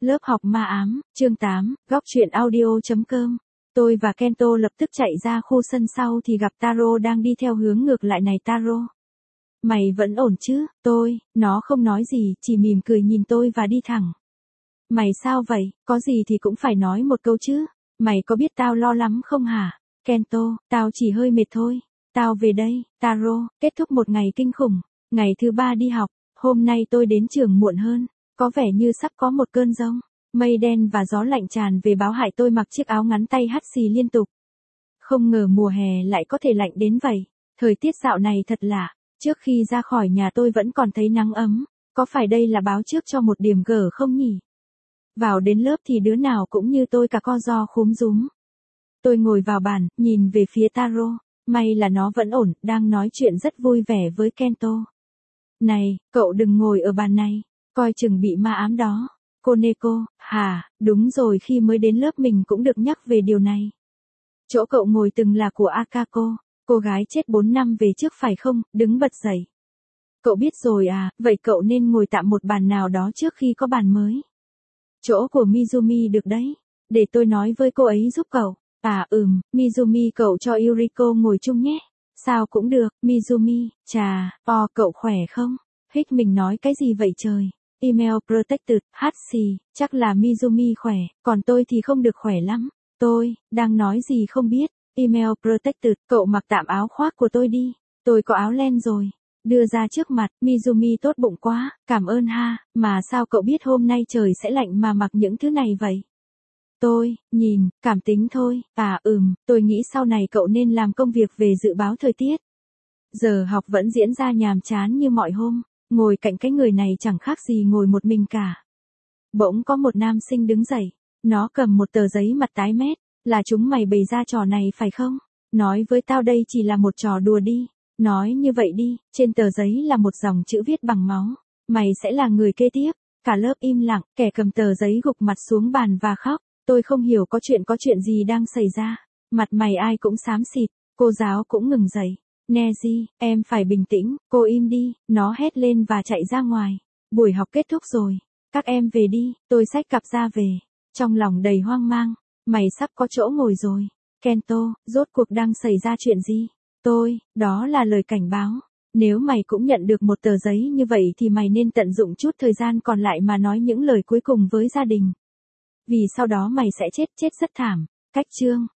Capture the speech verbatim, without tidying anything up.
Lớp học ma ám, chương tám, góc truyện audio.com. Tôi và Kento lập tức chạy ra khu sân sau thì gặp Taro đang đi theo hướng ngược lại. Này Taro, mày vẫn ổn chứ? Tôi, nó không nói gì, chỉ mỉm cười nhìn tôi và đi thẳng. Mày sao vậy, có gì thì cũng phải nói một câu chứ, mày có biết tao lo lắm không hả? Kento, tao chỉ hơi mệt thôi. Tao về đây, Taro, kết thúc một ngày kinh khủng, ngày thứ ba đi học, hôm nay tôi đến trường muộn hơn. Có vẻ như sắp có một cơn giông, mây đen và gió lạnh tràn về báo hại tôi mặc chiếc áo ngắn tay hắt xì liên tục. Không ngờ mùa hè lại có thể lạnh đến vậy, thời tiết dạo này thật lạ, trước khi ra khỏi nhà tôi vẫn còn thấy nắng ấm, có phải đây là báo trước cho một điểm gở không nhỉ? Vào đến lớp thì đứa nào cũng như tôi cả co ro khúm rúm. Tôi ngồi vào bàn, nhìn về phía Taro, may là nó vẫn ổn, đang nói chuyện rất vui vẻ với Kento. Này, cậu đừng ngồi ở bàn này. Coi chừng bị ma ám đó. Koneko, hả, đúng rồi, khi mới đến lớp mình cũng được nhắc về điều này. Chỗ cậu ngồi từng là của Akako, cô gái chết bốn năm về trước phải không? Đứng bật dậy. Cậu biết rồi à, vậy cậu nên ngồi tạm một bàn nào đó trước khi có bàn mới. Chỗ của Mizumi được đấy, để tôi nói với cô ấy giúp cậu. À ừm, Mizumi cậu cho Yuriko ngồi chung nhé. Sao cũng được, Mizumi, chà, o cậu khỏe không? Hích mình nói cái gì vậy trời? Email protected, hát xì, chắc là Mizumi khỏe, còn tôi thì không được khỏe lắm. Tôi, đang nói gì không biết. Email protected, cậu mặc tạm áo khoác của tôi đi. Tôi có áo len rồi. Đưa ra trước mặt, Mizumi tốt bụng quá, cảm ơn ha, mà sao cậu biết hôm nay trời sẽ lạnh mà mặc những thứ này vậy? Tôi, nhìn, cảm tính thôi. À ừm, tôi nghĩ sau này cậu nên làm công việc về dự báo thời tiết. Giờ học vẫn diễn ra nhàm chán như mọi hôm. Ngồi cạnh cái người này chẳng khác gì ngồi một mình cả. Bỗng có một nam sinh đứng dậy. Nó cầm một tờ giấy mặt tái mét. Là chúng mày bày ra trò này phải không? Nói với tao đây chỉ là một trò đùa đi. Nói như vậy đi, trên tờ giấy là một dòng chữ viết bằng máu. Mày sẽ là người kế tiếp. Cả lớp im lặng, kẻ cầm tờ giấy gục mặt xuống bàn và khóc. Tôi không hiểu có chuyện có chuyện gì đang xảy ra. Mặt mày ai cũng xám xịt, cô giáo cũng ngừng dậy. Neji, em phải bình tĩnh, cô im đi, nó hét lên và chạy ra ngoài. Buổi học kết thúc rồi, các em về đi, tôi xách cặp ra về. Trong lòng đầy hoang mang, mày sắp có chỗ ngồi rồi. Kento, rốt cuộc đang xảy ra chuyện gì? Tôi, đó là lời cảnh báo. Nếu mày cũng nhận được một tờ giấy như vậy thì mày nên tận dụng chút thời gian còn lại mà nói những lời cuối cùng với gia đình. Vì sau đó mày sẽ chết chết rất thảm. Cách chương.